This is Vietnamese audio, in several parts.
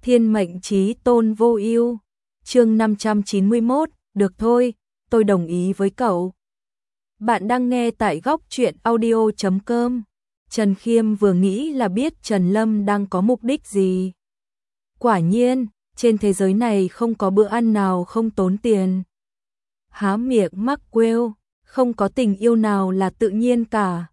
Thiên mệnh chí tôn vô ưu. Chương 591, được thôi, tôi đồng ý với cậu. Bạn đang nghe tại góc truyện audio.com. Trần Khiêm vừa nghĩ là biết Trần Lâm đang có mục đích gì. Quả nhiên, trên thế giới này không có bữa ăn nào không tốn tiền. Há miệng mắc quêu, không có tình yêu nào là tự nhiên cả.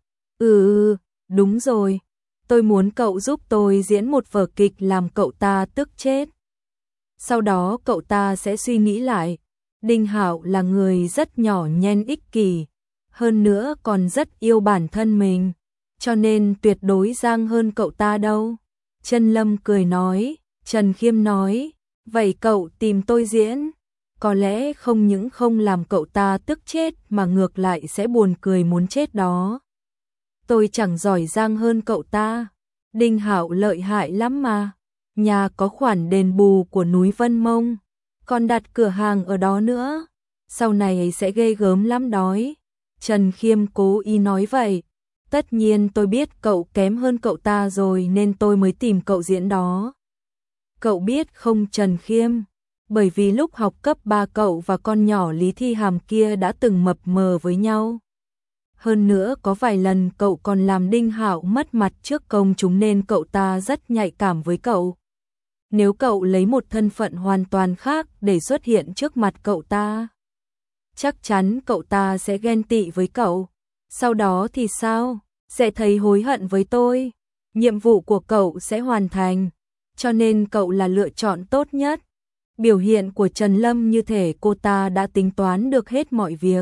Đúng rồi. Tôi muốn cậu giúp tôi diễn một vở kịch làm cậu ta tức chết. Sau đó cậu ta sẽ suy nghĩ lại. Đinh Hạo là người rất nhỏ nhen ích kỷ, hơn nữa còn rất yêu bản thân mình, cho nên tuyệt đối giang hơn cậu ta đâu. Trần Lâm cười nói, Trần Khiêm nói, vậy cậu tìm tôi diễn, có lẽ không những không làm cậu ta tức chết mà ngược lại sẽ buồn cười muốn chết đó. Tôi chẳng giỏi giang hơn cậu ta. Đinh Hạo lợi hại lắm mà. Nhà có khoản đền bù của núi Vân Mông, còn đặt cửa hàng ở đó nữa. Sau này sẽ ghê gớm lắm đói. Trần Khiêm cố ý nói vậy. Tất nhiên tôi biết cậu kém hơn cậu ta rồi nên tôi mới tìm cậu diễn đó. Cậu biết không Trần Khiêm? Bởi vì lúc học cấp 3 cậu và con nhỏ Lý Thi Hàm kia đã từng mập mờ với nhau. Hơn nữa có vài lần cậu còn làm Đinh Hạo mất mặt trước công chúng nên cậu ta rất nhạy cảm với cậu. Nếu cậu lấy một thân phận hoàn toàn khác để xuất hiện trước mặt cậu ta, chắc chắn cậu ta sẽ ghen tị với cậu. Sau đó thì sao? Sẽ thấy hối hận với tôi. Nhiệm vụ của cậu sẽ hoàn thành, cho nên cậu là lựa chọn tốt nhất. Biểu hiện của Trần Lâm như thể cô ta đã tính toán được hết mọi việc.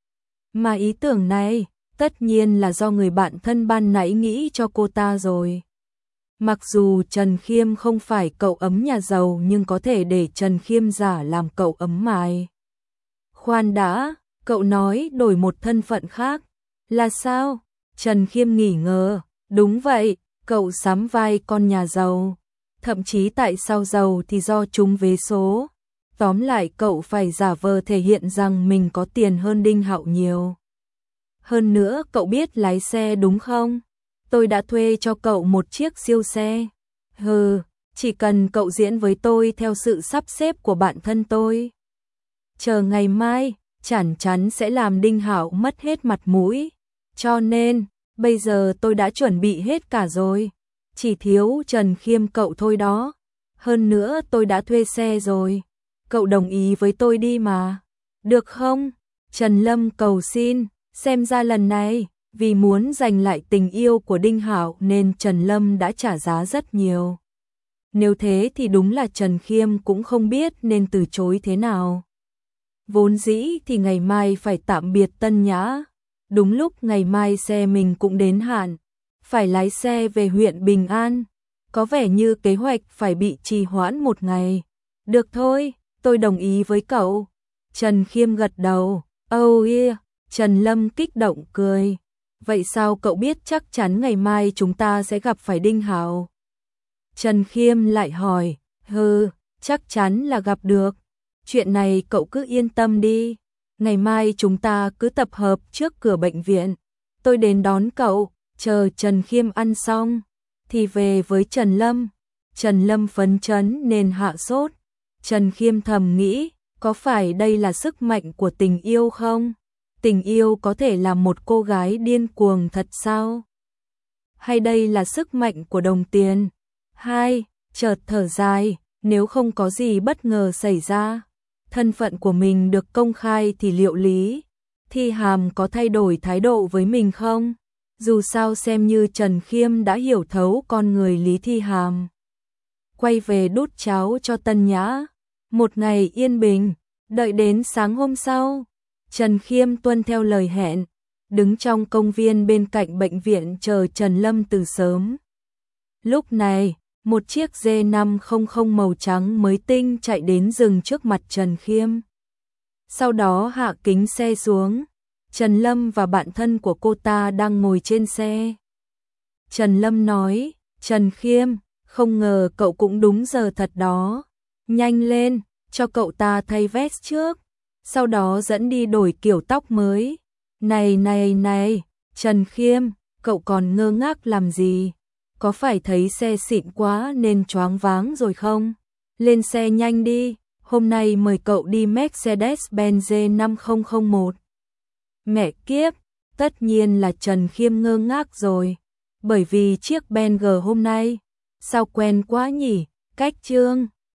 Mà ý tưởng này, tất nhiên là do người bạn thân ban nãy nghĩ cho cô ta rồi. Mặc dù Trần Khiêm không phải cậu ấm nhà giàu nhưng có thể để Trần Khiêm giả làm cậu ấm mài. Khoan đã, cậu nói đổi một thân phận khác. Là sao? Trần Khiêm nghỉ ngờ. Đúng vậy, cậu sắm vai con nhà giàu. Thậm chí tại sao giàu thì do trúng vé số. Tóm lại cậu phải giả vờ thể hiện rằng mình có tiền hơn Đinh Hạo nhiều. Hơn nữa cậu biết lái xe đúng không? Tôi đã thuê cho cậu một chiếc siêu xe. Chỉ cần cậu diễn với tôi theo sự sắp xếp của bạn thân tôi. Chờ ngày mai, chắc chắn sẽ làm Đinh Hạo mất hết mặt mũi. Cho nên, bây giờ tôi đã chuẩn bị hết cả rồi. Chỉ thiếu Trần Khiêm cậu thôi đó. Hơn nữa tôi đã thuê xe rồi. Cậu đồng ý với tôi đi mà. Được không? Trần Lâm cầu xin. Xem ra lần này, vì muốn giành lại tình yêu của Đinh Hạo nên Trần Lâm đã trả giá rất nhiều. Nếu thế thì đúng là Trần Khiêm cũng không biết nên từ chối thế nào. Vốn dĩ thì ngày mai phải tạm biệt Tân Nhã. Đúng lúc ngày mai xe mình cũng đến hạn. Phải lái xe về huyện Bình An. Có vẻ như kế hoạch phải bị trì hoãn một ngày. Được thôi, tôi đồng ý với cậu. Trần Khiêm gật đầu. Oh yeah. Trần Lâm kích động cười. Vậy sao cậu biết chắc chắn ngày mai chúng ta sẽ gặp phải Đinh Hạo? Trần Khiêm lại hỏi. Chắc chắn là gặp được. Chuyện này cậu cứ yên tâm đi. Ngày mai chúng ta cứ tập hợp trước cửa bệnh viện. Tôi đến đón cậu, chờ Trần Khiêm ăn xong thì về với Trần Lâm. Trần Lâm phấn chấn nên hạ sốt. Trần Khiêm thầm nghĩ, có phải đây là sức mạnh của tình yêu không? Tình yêu có thể làm một cô gái điên cuồng thật sao? Hay đây là sức mạnh của đồng tiền? Chợt thở dài, nếu không có gì bất ngờ xảy ra, thân phận của mình được công khai thì liệu Lý Thi Hàm có thay đổi thái độ với mình không? Dù sao xem như Trần Khiêm đã hiểu thấu con người Lý Thi Hàm. Quay về đút cháo cho Tân Nhã. Một ngày yên bình, đợi đến sáng hôm sau. Trần Khiêm tuân theo lời hẹn, đứng trong công viên bên cạnh bệnh viện chờ Trần Lâm từ sớm. Lúc này, một chiếc G500 màu trắng mới tinh chạy đến dừng trước mặt Trần Khiêm. Sau đó hạ kính xe xuống. Trần Lâm và bạn thân của cô ta đang ngồi trên xe. Trần Lâm nói, Trần Khiêm, không ngờ cậu cũng đúng giờ thật đó. Nhanh lên, cho cậu ta thay vest trước. Sau đó dẫn đi đổi kiểu tóc mới. Này, Trần Khiêm, cậu còn ngơ ngác làm gì? có phải thấy xe xịn quá nên choáng váng rồi không? Lên xe nhanh đi, hôm nay mời cậu đi Mercedes-Benz G5001. Mẹ kiếp, tất nhiên là Trần Khiêm ngơ ngác rồi, bởi vì chiếc Benz G hôm nay, sao quen quá nhỉ, cách Trương